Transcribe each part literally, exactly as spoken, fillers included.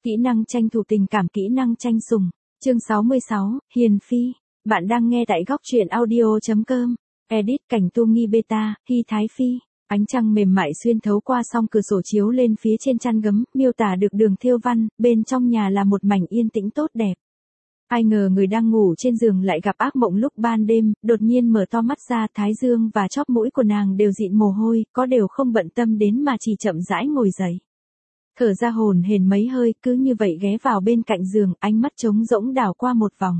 Kỹ năng tranh thủ tình cảm, kỹ năng tranh sủng. Chương sáu mươi sáu, Hiền Phi. Bạn đang nghe tại góc truyện audio chấm com. Edit cảnh tu nghi beta, Hy Thái Phi. Ánh trăng mềm mại xuyên thấu qua song cửa sổ chiếu lên phía trên chăn gấm, miêu tả được đường thêu văn, bên trong nhà là một mảnh yên tĩnh tốt đẹp. Ai ngờ người đang ngủ trên giường lại gặp ác mộng lúc ban đêm, đột nhiên mở to mắt ra, thái dương và chóp mũi của nàng đều dịn mồ hôi, có đều không bận tâm đến mà chỉ chậm rãi ngồi dậy. Thở ra hồn hển mấy hơi, cứ như vậy ghé vào bên cạnh giường, ánh mắt trống rỗng đảo qua một vòng.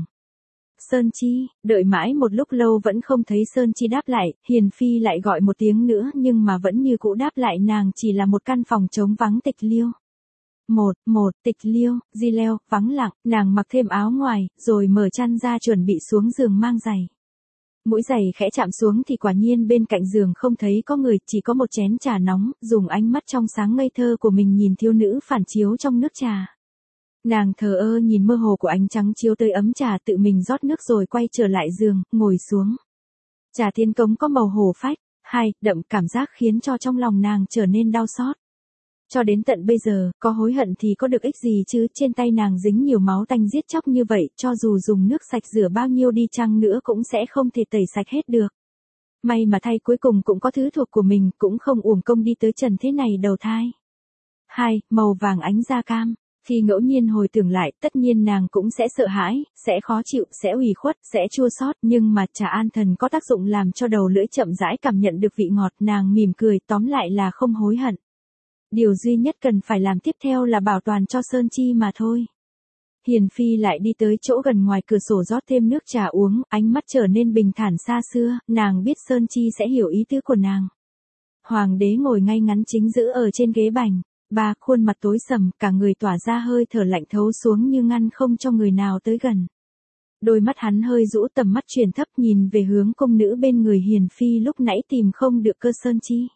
Sơn Chi, đợi mãi một lúc lâu vẫn không thấy Sơn Chi đáp lại, Hiền Phi lại gọi một tiếng nữa nhưng mà vẫn như cũ đáp lại nàng chỉ là một căn phòng trống vắng tịch liêu. Một, một, tịch liêu, di leo, vắng lặng, nàng mặc thêm áo ngoài, rồi mở chăn ra chuẩn bị xuống giường mang giày. Mũi giày khẽ chạm xuống thì quả nhiên bên cạnh giường không thấy có người, chỉ có một chén trà nóng, dùng ánh mắt trong sáng ngây thơ của mình nhìn thiếu nữ phản chiếu trong nước trà. Nàng thờ ơ nhìn mơ hồ của ánh trắng chiếu tới ấm trà, tự mình rót nước rồi quay trở lại giường, ngồi xuống. Trà thiên cống có màu hổ phách, hai, đậm cảm giác khiến cho trong lòng nàng trở nên đau xót. Cho đến tận bây giờ, có hối hận thì có được ích gì chứ, trên tay nàng dính nhiều máu tanh giết chóc như vậy, cho dù dùng nước sạch rửa bao nhiêu đi chăng nữa cũng sẽ không thể tẩy sạch hết được. May mà thay cuối cùng cũng có thứ thuộc của mình, cũng không uổng công đi tới trần thế này đầu thai. Hai, màu vàng ánh da cam. Khi ngẫu nhiên hồi tưởng lại, tất nhiên nàng cũng sẽ sợ hãi, sẽ khó chịu, sẽ ủy khuất, sẽ chua xót, nhưng mà trà an thần có tác dụng làm cho đầu lưỡi chậm rãi cảm nhận được vị ngọt, nàng mỉm cười, tóm lại là không hối hận. Điều duy nhất cần phải làm tiếp theo là bảo toàn cho Sơn Chi mà thôi. Hiền Phi lại đi tới chỗ gần ngoài cửa sổ rót thêm nước trà uống, ánh mắt trở nên bình thản xa xưa, nàng biết Sơn Chi sẽ hiểu ý tứ của nàng. Hoàng đế ngồi ngay ngắn chính giữa ở trên ghế bành, ba, khuôn mặt tối sầm, cả người tỏa ra hơi thở lạnh thấu xuống như ngăn không cho người nào tới gần. Đôi mắt hắn hơi rũ, tầm mắt truyền thấp nhìn về hướng công nữ bên người Hiền Phi lúc nãy tìm không được cơ Sơn Chi.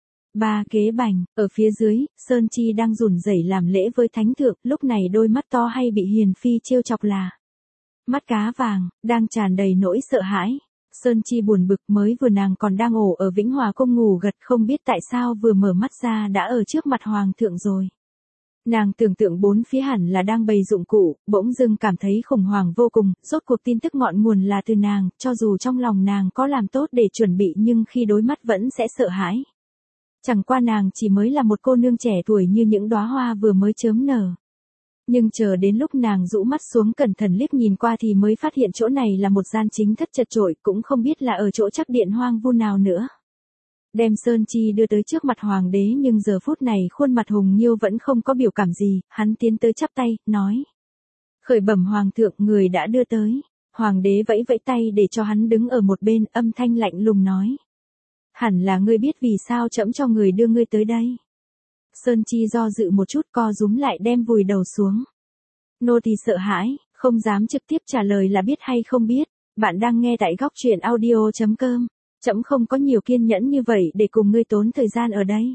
Ba, ghế bành, ở phía dưới, Sơn Chi đang run rẩy làm lễ với thánh thượng, lúc này đôi mắt to hay bị Hiền Phi trêu chọc là mắt cá vàng, đang tràn đầy nỗi sợ hãi. Sơn Chi buồn bực, mới vừa nàng còn đang ổ ở Vĩnh Hòa cung ngủ gật, không biết tại sao vừa mở mắt ra đã ở trước mặt hoàng thượng rồi. Nàng tưởng tượng bốn phía hẳn là đang bày dụng cụ, bỗng dưng cảm thấy khủng hoảng vô cùng, rốt cuộc tin tức ngọn nguồn là từ nàng, cho dù trong lòng nàng có làm tốt để chuẩn bị nhưng khi đối mắt vẫn sẽ sợ hãi. Chẳng qua nàng chỉ mới là một cô nương trẻ tuổi như những đóa hoa vừa mới chớm nở. Nhưng chờ đến lúc nàng rũ mắt xuống cẩn thận liếc nhìn qua thì mới phát hiện chỗ này là một gian chính thất chật chội, cũng không biết là ở chỗ chắc điện hoang vu nào nữa. Đem Sơn Chi đưa tới trước mặt hoàng đế nhưng giờ phút này khuôn mặt Hùng Nhiêu vẫn không có biểu cảm gì, hắn tiến tới chắp tay, nói. Khởi bẩm hoàng thượng, người đã đưa tới. Hoàng đế vẫy vẫy tay để cho hắn đứng ở một bên, âm thanh lạnh lùng nói. Hẳn là ngươi biết vì sao trẫm cho người đưa ngươi tới đây. Sơn Chi do dự một chút, co rúm lại đem vùi đầu xuống. Nô tỳ sợ hãi, không dám trực tiếp trả lời là biết hay không biết. Bạn đang nghe tại góc truyện audio chấm com. Trẫm không có nhiều kiên nhẫn như vậy để cùng ngươi tốn thời gian ở đây.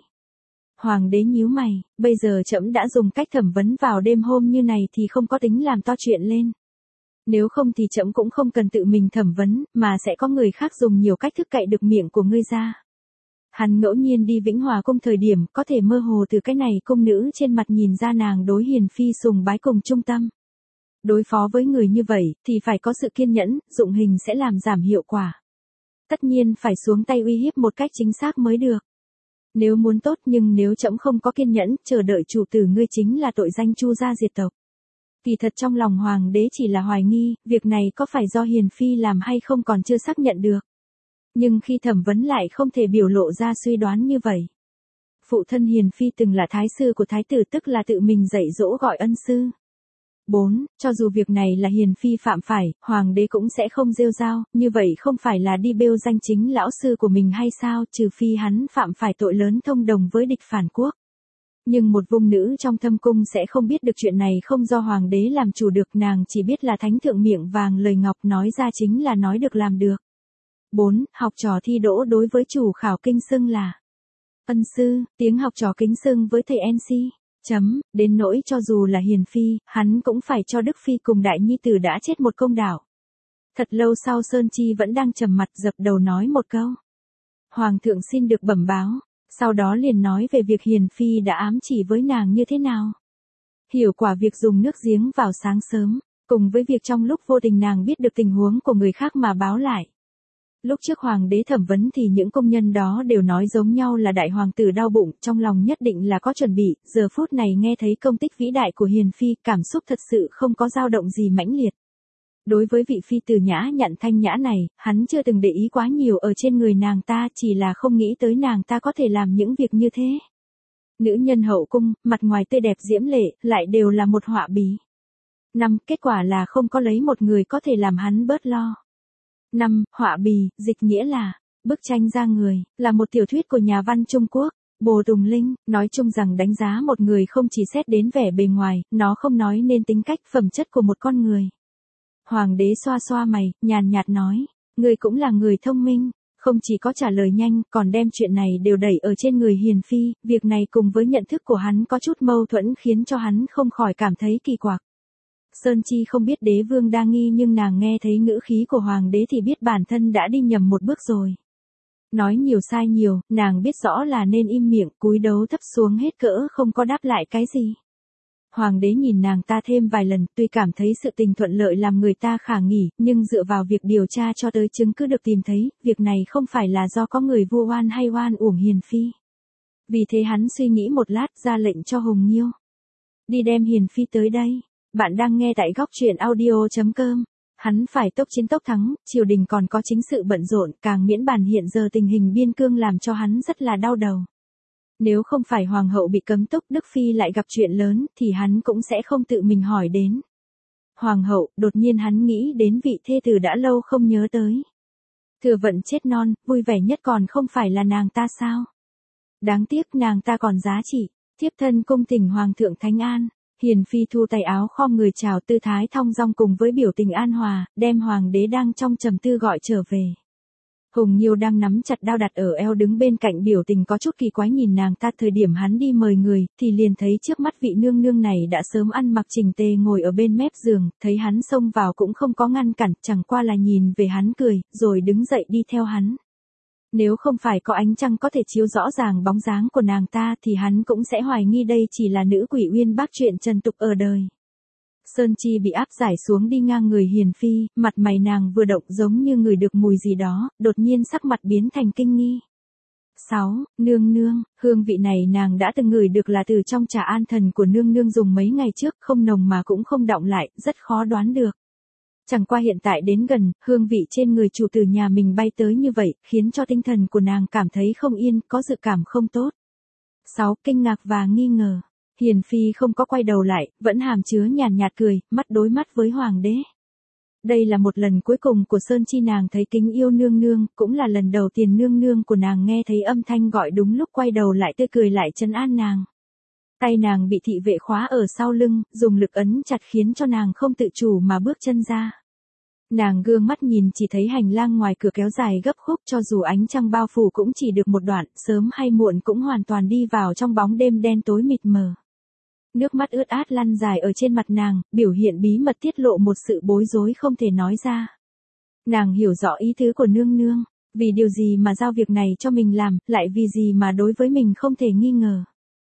Hoàng đế nhíu mày, bây giờ trẫm đã dùng cách thẩm vấn vào đêm hôm như này thì không có tính làm to chuyện lên. Nếu không thì trẫm cũng không cần tự mình thẩm vấn, mà sẽ có người khác dùng nhiều cách thức cậy được miệng của ngươi ra. Hắn ngẫu nhiên đi Vĩnh Hòa cung thời điểm, có thể mơ hồ từ cái này cung nữ trên mặt nhìn ra nàng đối Hiền Phi sùng bái cùng trung tâm. Đối phó với người như vậy, thì phải có sự kiên nhẫn, dụng hình sẽ làm giảm hiệu quả. Tất nhiên phải xuống tay uy hiếp một cách chính xác mới được. Nếu muốn tốt, nhưng nếu trẫm không có kiên nhẫn, chờ đợi chủ tử ngươi chính là tội danh chu gia diệt tộc. Kỳ thật trong lòng hoàng đế chỉ là hoài nghi, việc này có phải do Hiền Phi làm hay không còn chưa xác nhận được. Nhưng khi thẩm vấn lại không thể biểu lộ ra suy đoán như vậy. Phụ thân Hiền Phi từng là thái sư của thái tử, tức là tự mình dạy dỗ gọi ân sư. bốn. Cho dù việc này là Hiền Phi phạm phải, hoàng đế cũng sẽ không rêu rao, như vậy không phải là đi bêu danh chính lão sư của mình hay sao, trừ phi hắn phạm phải tội lớn thông đồng với địch phản quốc. Nhưng một vung nữ trong thâm cung sẽ không biết được chuyện này không do hoàng đế làm chủ được, nàng chỉ biết là thánh thượng miệng vàng lời ngọc, nói ra chính là nói được làm được. bốn. Học trò thi đỗ đối với chủ khảo kinh xưng là ân sư, tiếng học trò kính xưng với thầy en xê. Chấm, đến nỗi cho dù là Hiền Phi, hắn cũng phải cho Đức Phi cùng đại nhi tử đã chết một công đạo. Thật lâu sau Sơn Chi vẫn đang trầm mặt dập đầu nói một câu. Hoàng thượng xin được bẩm báo, sau đó liền nói về việc Hiền Phi đã ám chỉ với nàng như thế nào. Hiểu quả việc dùng nước giếng vào sáng sớm, cùng với việc trong lúc vô tình nàng biết được tình huống của người khác mà báo lại. Lúc trước hoàng đế thẩm vấn thì những công nhân đó đều nói giống nhau là đại hoàng tử đau bụng, trong lòng nhất định là có chuẩn bị, giờ phút này nghe thấy công tích vĩ đại của Hiền Phi, cảm xúc thật sự không có dao động gì mãnh liệt. Đối với vị phi tử nhã nhặn thanh nhã này, hắn chưa từng để ý quá nhiều ở trên người nàng ta, chỉ là không nghĩ tới nàng ta có thể làm những việc như thế. Nữ nhân hậu cung, mặt ngoài tươi đẹp diễm lệ, lại đều là một họa bí. Năm, kết quả là không có lấy một người có thể làm hắn bớt lo. Năm, họa bì, dịch nghĩa là bức tranh ra người, là một tiểu thuyết của nhà văn Trung Quốc, Bồ Tùng Linh, nói chung rằng đánh giá một người không chỉ xét đến vẻ bề ngoài, nó không nói nên tính cách phẩm chất của một con người. Hoàng đế xoa xoa mày, nhàn nhạt nói, người cũng là người thông minh, không chỉ có trả lời nhanh, còn đem chuyện này đều đẩy ở trên người Hiền Phi, việc này cùng với nhận thức của hắn có chút mâu thuẫn khiến cho hắn không khỏi cảm thấy kỳ quặc. Sơn Chi không biết đế vương đa nghi nhưng nàng nghe thấy ngữ khí của hoàng đế thì biết bản thân đã đi nhầm một bước rồi. Nói nhiều sai nhiều, nàng biết rõ là nên im miệng, cúi đầu thấp xuống hết cỡ không có đáp lại cái gì. Hoàng đế nhìn nàng ta thêm vài lần, tuy cảm thấy sự tình thuận lợi làm người ta khả nghỉ, nhưng dựa vào việc điều tra cho tới chứng cứ được tìm thấy, việc này không phải là do có người vu oan hay oan uổng Hiền Phi. Vì thế hắn suy nghĩ một lát ra lệnh cho Hùng Nhiêu. Đi đem Hiền Phi tới đây. Bạn đang nghe tại góc truyện audio chấm com. Hắn phải tốc chiến tốc thắng, triều đình còn có chính sự bận rộn, càng miễn bàn hiện giờ tình hình biên cương làm cho hắn rất là đau đầu. Nếu không phải hoàng hậu bị cấm túc, Đức Phi lại gặp chuyện lớn, thì hắn cũng sẽ không tự mình hỏi đến. Hoàng hậu, đột nhiên hắn nghĩ đến vị thê tử đã lâu không nhớ tới. Thừa vận chết non, vui vẻ nhất còn không phải là nàng ta sao? Đáng tiếc nàng ta còn giá trị, thiếp thân cung thỉnh hoàng thượng thánh an. Hiền Phi thu tay áo khom người chào tư thái thong dong cùng với biểu tình an hòa, đem hoàng đế đang trong trầm tư gọi trở về. Hùng Nhiêu đang nắm chặt đao đặt ở eo đứng bên cạnh biểu tình có chút kỳ quái nhìn nàng ta thời điểm hắn đi mời người, thì liền thấy trước mắt vị nương nương này đã sớm ăn mặc chỉnh tề ngồi ở bên mép giường, thấy hắn xông vào cũng không có ngăn cản, chẳng qua là nhìn về hắn cười, rồi đứng dậy đi theo hắn. Nếu không phải có ánh trăng có thể chiếu rõ ràng bóng dáng của nàng ta thì hắn cũng sẽ hoài nghi đây chỉ là nữ quỷ uyên bác chuyện trần tục ở đời. Sơn Chi bị áp giải xuống đi ngang người Hiền Phi, mặt mày nàng vừa động giống như người được mùi gì đó, đột nhiên sắc mặt biến thành kinh nghi. sáu. Nương nương, hương vị này nàng đã từng ngửi được là từ trong trà an thần của nương nương dùng mấy ngày trước, không nồng mà cũng không đọng lại, rất khó đoán được. Chẳng qua hiện tại đến gần, hương vị trên người chủ tử nhà mình bay tới như vậy, khiến cho tinh thần của nàng cảm thấy không yên, có dự cảm không tốt. sáu. Kinh ngạc và nghi ngờ. Hiền Phi không có quay đầu lại, vẫn hàm chứa nhàn nhạt cười, mắt đối mắt với hoàng đế. Đây là một lần cuối cùng của Sơn Chi nàng thấy kính yêu nương nương, cũng là lần đầu tiên nương nương của nàng nghe thấy âm thanh gọi đúng lúc quay đầu lại tươi cười lại trấn an nàng. Tay nàng bị thị vệ khóa ở sau lưng, dùng lực ấn chặt khiến cho nàng không tự chủ mà bước chân ra. Nàng gương mắt nhìn chỉ thấy hành lang ngoài cửa kéo dài gấp khúc cho dù ánh trăng bao phủ cũng chỉ được một đoạn, sớm hay muộn cũng hoàn toàn đi vào trong bóng đêm đen tối mịt mờ. Nước mắt ướt át lăn dài ở trên mặt nàng, biểu hiện bí mật tiết lộ một sự bối rối không thể nói ra. Nàng hiểu rõ ý tứ của nương nương, vì điều gì mà giao việc này cho mình làm, lại vì gì mà đối với mình không thể nghi ngờ.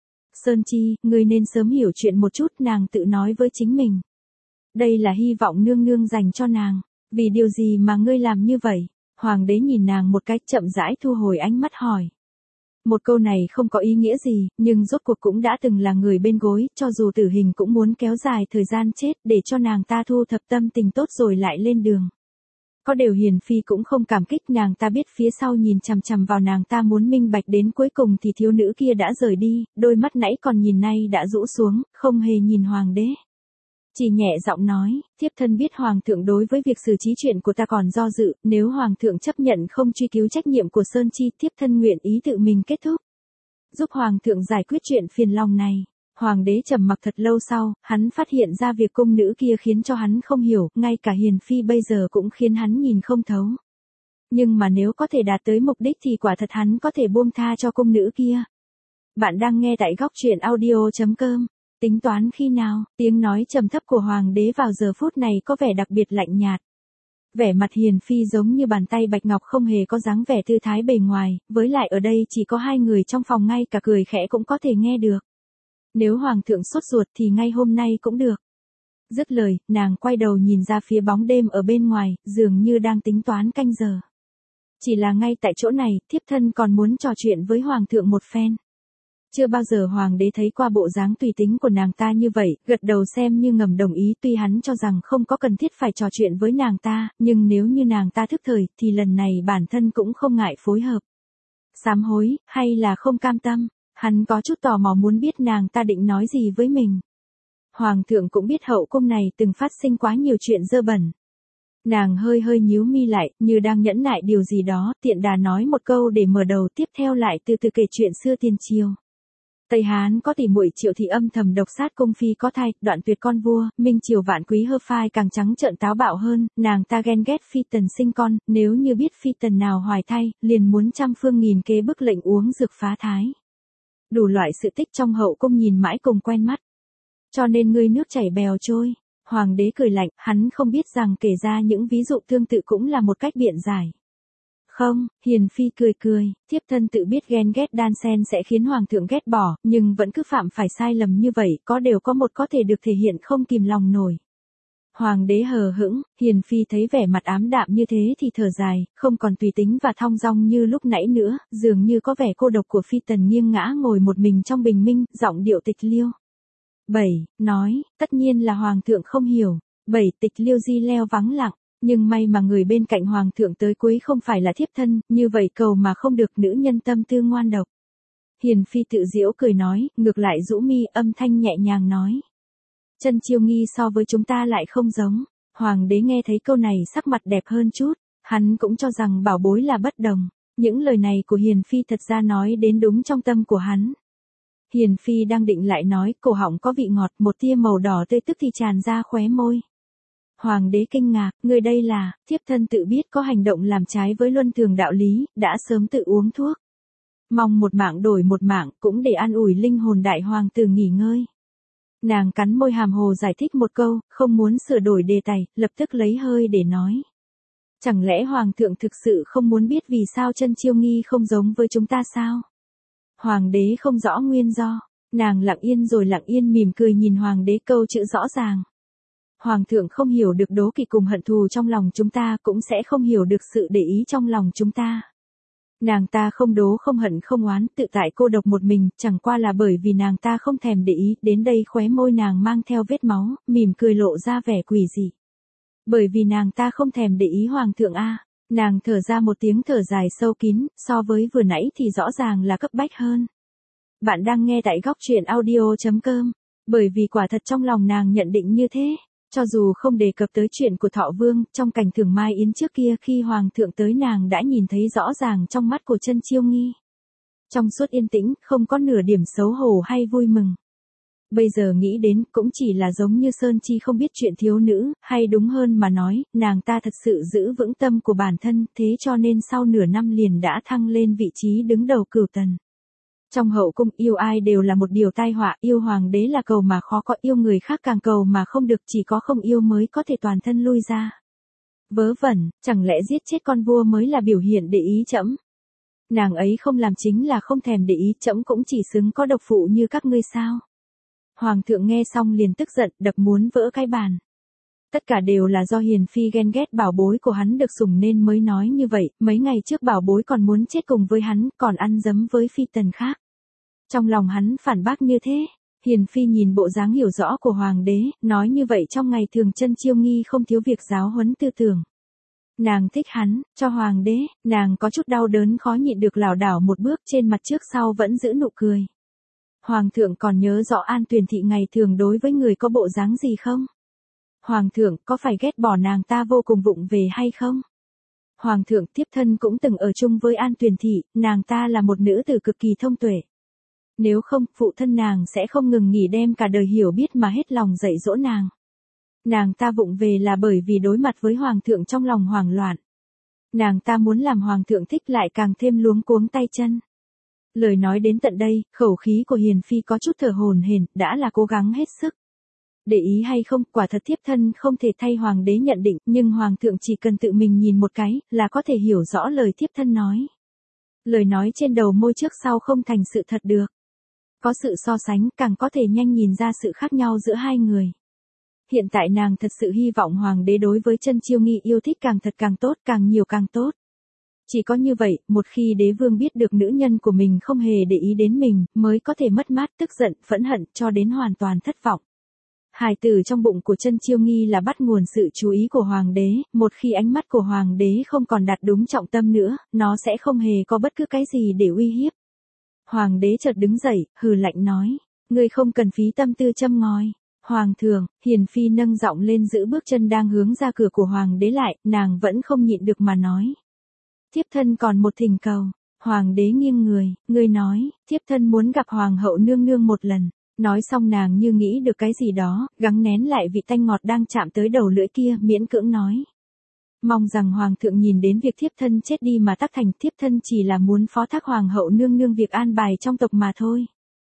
Sơn Chi, ngươi nên sớm hiểu chuyện một chút, nàng tự nói với chính mình. Đây là hy vọng nương nương dành cho nàng, vì điều gì mà ngươi làm như vậy? Hoàng đế nhìn nàng một cách chậm rãi thu hồi ánh mắt hỏi. Một câu này không có ý nghĩa gì, nhưng rốt cuộc cũng đã từng là người bên gối, cho dù tử hình cũng muốn kéo dài thời gian chết để cho nàng ta thu thập tâm tình tốt rồi lại lên đường. Có điều Hiền Phi cũng không cảm kích, nàng ta biết phía sau nhìn chằm chằm vào nàng ta muốn minh bạch đến cuối cùng thì thiếu nữ kia đã rời đi, đôi mắt nãy còn nhìn nay đã rũ xuống, không hề nhìn hoàng đế. Chỉ nhẹ giọng nói, thiếp thân biết hoàng thượng đối với việc xử trí chuyện của ta còn do dự, nếu hoàng thượng chấp nhận không truy cứu trách nhiệm của Sơn Chi, thiếp thân nguyện ý tự mình kết thúc. Giúp hoàng thượng giải quyết chuyện phiền lòng này. Hoàng đế trầm mặc thật lâu sau, hắn phát hiện ra việc cung nữ kia khiến cho hắn không hiểu, ngay cả Hiền Phi bây giờ cũng khiến hắn nhìn không thấu. Nhưng mà nếu có thể đạt tới mục đích thì quả thật hắn có thể buông tha cho cung nữ kia. Bạn đang nghe tại góc truyện audio chấm com. Tính toán khi nào, tiếng nói trầm thấp của hoàng đế vào giờ phút này có vẻ đặc biệt lạnh nhạt. Vẻ mặt Hiền Phi giống như bàn tay bạch ngọc không hề có dáng vẻ tư thái bề ngoài, với lại ở đây chỉ có hai người trong phòng ngay cả cười khẽ cũng có thể nghe được. Nếu hoàng thượng sốt ruột thì ngay hôm nay cũng được. Dứt lời, nàng quay đầu nhìn ra phía bóng đêm ở bên ngoài, dường như đang tính toán canh giờ. Chỉ là ngay tại chỗ này, thiếp thân còn muốn trò chuyện với hoàng thượng một phen. Chưa bao giờ hoàng đế thấy qua bộ dáng tùy tính của nàng ta như vậy, gật đầu xem như ngầm đồng ý, tuy hắn cho rằng không có cần thiết phải trò chuyện với nàng ta, nhưng nếu như nàng ta thức thời, thì lần này bản thân cũng không ngại phối hợp. Sám hối, hay là không cam tâm, hắn có chút tò mò muốn biết nàng ta định nói gì với mình. Hoàng thượng cũng biết hậu cung này từng phát sinh quá nhiều chuyện dơ bẩn. Nàng hơi hơi nhíu mi lại, như đang nhẫn nại điều gì đó, tiện đà nói một câu để mở đầu, tiếp theo lại từ từ kể chuyện xưa tiền triều. Tây Hán có tỷ muội Triệu thị âm thầm độc sát cung phi có thai, đoạn tuyệt con vua, Minh Triều vạn quý hơ phai càng trắng trợn táo bạo hơn, nàng ta ghen ghét phi tần sinh con, nếu như biết phi tần nào hoài thai, liền muốn trăm phương nghìn kế bức lệnh uống dược phá thái. Đủ loại sự tích trong hậu cung nhìn mãi cùng quen mắt. Cho nên ngươi nước chảy bèo trôi. Hoàng đế cười lạnh, hắn không biết rằng kể ra những ví dụ tương tự cũng là một cách biện giải. Không, Hiền Phi cười cười, thiếp thân tự biết ghen ghét đan sen sẽ khiến hoàng thượng ghét bỏ, nhưng vẫn cứ phạm phải sai lầm như vậy, có đều có một có thể được thể hiện không kìm lòng nổi. Hoàng đế hờ hững, Hiền Phi thấy vẻ mặt ám đạm như thế thì thở dài, không còn tùy tính và thong dong như lúc nãy nữa, dường như có vẻ cô độc của Phi tần nghiêng ngã ngồi một mình trong bình minh, giọng điệu tịch liêu. Bảy, nói, tất nhiên là hoàng thượng không hiểu. Bảy, tịch liêu di leo vắng lặng, nhưng may mà người bên cạnh hoàng thượng tới cuối không phải là thiếp thân, như vậy cầu mà không được, nữ nhân tâm tư ngoan độc. Hiền Phi tự giễu cười nói, ngược lại rũ mi, âm thanh nhẹ nhàng nói. Chân Chiêu Nghi so với chúng ta lại không giống. Hoàng đế nghe thấy câu này sắc mặt đẹp hơn chút, hắn cũng cho rằng bảo bối là bất đồng. Những lời này của Hiền Phi thật ra nói đến đúng trong tâm của hắn. Hiền Phi đang định lại nói, cổ họng có vị ngọt, một tia màu đỏ tươi tức thì tràn ra khóe môi. Hoàng đế kinh ngạc, người đây là, thiếp thân tự biết có hành động làm trái với luân thường đạo lý, đã sớm tự uống thuốc. Mong một mạng đổi một mạng, cũng để an ủi linh hồn đại hoàng tử nghỉ ngơi. Nàng cắn môi hàm hồ giải thích một câu, không muốn sửa đổi đề tài, lập tức lấy hơi để nói. Chẳng lẽ hoàng thượng thực sự không muốn biết vì sao Chân Chiêu Nghi không giống với chúng ta sao? Hoàng đế không rõ nguyên do, nàng lặng yên rồi lặng yên mỉm cười nhìn hoàng đế, câu chữ rõ ràng. Hoàng thượng không hiểu được đố kỵ cùng hận thù trong lòng chúng ta, cũng sẽ không hiểu được sự để ý trong lòng chúng ta. Nàng ta không đố không hận không oán, tự tại cô độc một mình, chẳng qua là bởi vì nàng ta không thèm để ý, đến đây khóe môi nàng mang theo vết máu, mỉm cười lộ ra vẻ quỷ dị. Bởi vì nàng ta không thèm để ý hoàng thượng a. Nàng thở ra một tiếng thở dài sâu kín, so với vừa nãy thì rõ ràng là cấp bách hơn. Bạn đang nghe tại góc truyện audio chấm com, bởi vì quả thật trong lòng nàng nhận định như thế. Cho dù không đề cập tới chuyện của Thọ Vương, trong cảnh Thường Mai Yến trước kia khi hoàng thượng tới nàng đã nhìn thấy rõ ràng trong mắt của Chân Chiêu Nghi. Trong suốt yên tĩnh, không có nửa điểm xấu hổ hay vui mừng. Bây giờ nghĩ đến, cũng chỉ là giống như Sơn Chi không biết chuyện thiếu nữ, hay đúng hơn mà nói, nàng ta thật sự giữ vững tâm của bản thân, thế cho nên sau nửa năm liền đã thăng lên vị trí đứng đầu cửu tần. Trong hậu cung, yêu ai đều là một điều tai họa, yêu hoàng đế là cầu mà khó có, yêu người khác càng cầu mà không được, chỉ có không yêu mới có thể toàn thân lui ra. Vớ vẩn, chẳng lẽ giết chết con vua mới là biểu hiện để ý trẫm? Nàng ấy không làm chính là không thèm để ý, trẫm cũng chỉ xứng có độc phụ như các ngươi sao? Hoàng thượng nghe xong liền tức giận, đập muốn vỡ cái bàn. Tất cả đều là do Hiền Phi ghen ghét bảo bối của hắn được sủng nên mới nói như vậy, mấy ngày trước bảo bối còn muốn chết cùng với hắn, còn ăn dấm với phi tần khác. Trong lòng hắn phản bác như thế, Hiền Phi nhìn bộ dáng hiểu rõ của hoàng đế, nói như vậy trong ngày thường Chân Chiêu Nghi không thiếu việc giáo huấn tư tưởng. Nàng thích hắn, cho hoàng đế, nàng có chút đau đớn khó nhịn được lảo đảo một bước, trên mặt trước sau vẫn giữ nụ cười. Hoàng thượng còn nhớ rõ An Tuyền Thị ngày thường đối với người có bộ dáng gì không? Hoàng thượng có phải ghét bỏ nàng ta vô cùng vụng về hay không? Hoàng thượng tiếp thân cũng từng ở chung với An Tuyền Thị, nàng ta là một nữ tử cực kỳ thông tuệ. Nếu không, phụ thân nàng sẽ không ngừng nghỉ đem cả đời hiểu biết mà hết lòng dạy dỗ nàng. Nàng ta vụng về là bởi vì đối mặt với hoàng thượng trong lòng hoảng loạn. Nàng ta muốn làm hoàng thượng thích lại càng thêm luống cuống tay chân. Lời nói đến tận đây, khẩu khí của Hiền Phi có chút thở hổn hển, đã là cố gắng hết sức. Để ý hay không, quả thật thiếp thân không thể thay hoàng đế nhận định, nhưng hoàng thượng chỉ cần tự mình nhìn một cái, là có thể hiểu rõ lời thiếp thân nói. Lời nói trên đầu môi trước sau không thành sự thật được. Có sự so sánh, càng có thể nhanh nhìn ra sự khác nhau giữa hai người. Hiện tại nàng thật sự hy vọng hoàng đế đối với Chân Chiêu Nghi yêu thích càng thật càng tốt, càng nhiều càng tốt. Chỉ có như vậy, một khi đế vương biết được nữ nhân của mình không hề để ý đến mình, mới có thể mất mát, tức giận, phẫn hận, cho đến hoàn toàn thất vọng. Hài tử trong bụng của Chân Chiêu Nghi là bắt nguồn sự chú ý của hoàng đế, một khi ánh mắt của hoàng đế không còn đặt đúng trọng tâm nữa, nó sẽ không hề có bất cứ cái gì để uy hiếp. Hoàng đế chợt đứng dậy, hừ lạnh nói, ngươi không cần phí tâm tư châm ngòi. Hoàng thượng, Hiền phi nâng giọng lên giữ bước chân đang hướng ra cửa của hoàng đế lại, nàng vẫn không nhịn được mà nói. Thiếp thân còn một thỉnh cầu. Hoàng đế nghiêng người, ngươi nói, thiếp thân muốn gặp hoàng hậu nương nương một lần. Nói xong nàng như nghĩ được cái gì đó, gắng nén lại vị tanh ngọt đang chạm tới đầu lưỡi kia, miễn cưỡng nói. Mong rằng hoàng thượng nhìn đến việc thiếp thân chết đi mà tác thành, thiếp thân chỉ là muốn phó thác hoàng hậu nương nương việc an bài trong tộc mà thôi.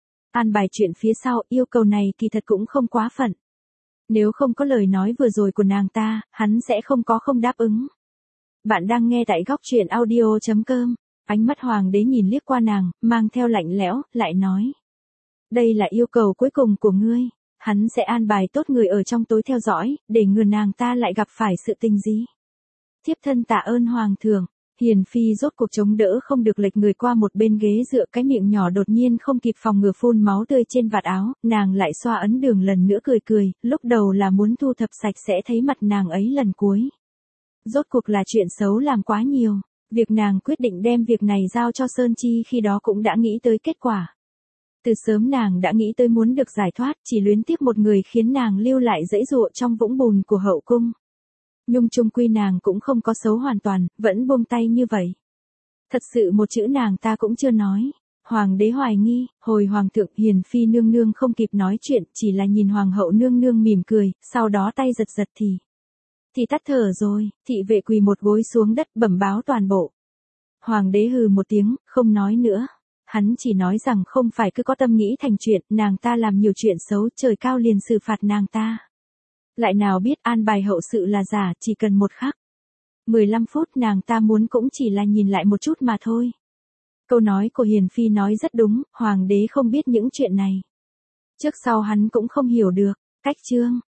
An bài chuyện phía sau, yêu cầu này kỳ thật cũng không quá phận. Nếu không có lời nói vừa rồi của nàng ta, hắn sẽ không có không đáp ứng. Bạn đang nghe tại góc truyện audio chấm com. Ánh mắt hoàng đế nhìn liếc qua nàng, mang theo lạnh lẽo, lại nói. Đây là yêu cầu cuối cùng của ngươi. Hắn sẽ an bài tốt người ở trong tối theo dõi, để ngừa nàng ta lại gặp phải sự tình gì. Thiếp thân tạ ơn hoàng thượng. Hiền phi rốt cuộc chống đỡ không được lệch người qua một bên ghế dựa, cái miệng nhỏ đột nhiên không kịp phòng ngừa phun máu tươi trên vạt áo, nàng lại xoa ấn đường lần nữa cười cười, lúc đầu là muốn thu thập sạch sẽ thấy mặt nàng ấy lần cuối. Rốt cuộc là chuyện xấu làm quá nhiều, việc nàng quyết định đem việc này giao cho Sơn Chi khi đó cũng đã nghĩ tới kết quả. Từ sớm nàng đã nghĩ tới muốn được giải thoát, chỉ luyến tiếc một người khiến nàng lưu lại dãy dụa trong vũng bùn của hậu cung. Nhưng chung quy nàng cũng không có xấu hoàn toàn, vẫn buông tay như vậy. Thật sự một chữ nàng ta cũng chưa nói. Hoàng đế hoài nghi, hồi hoàng thượng Hiền phi nương nương không kịp nói chuyện, chỉ là nhìn hoàng hậu nương nương mỉm cười, sau đó tay giật giật thì. Thì tắt thở rồi, thị vệ quỳ một gối xuống đất bẩm báo toàn bộ. Hoàng đế hừ một tiếng, không nói nữa. Hắn chỉ nói rằng không phải cứ có tâm nghĩ thành chuyện, nàng ta làm nhiều chuyện xấu, trời cao liền xử phạt nàng ta. Lại nào biết an bài hậu sự là giả, chỉ cần một khắc. mười lăm phút nàng ta muốn cũng chỉ là nhìn lại một chút mà thôi. Câu nói của Hiền phi nói rất đúng, hoàng đế không biết những chuyện này. Trước sau hắn cũng không hiểu được, cách chương.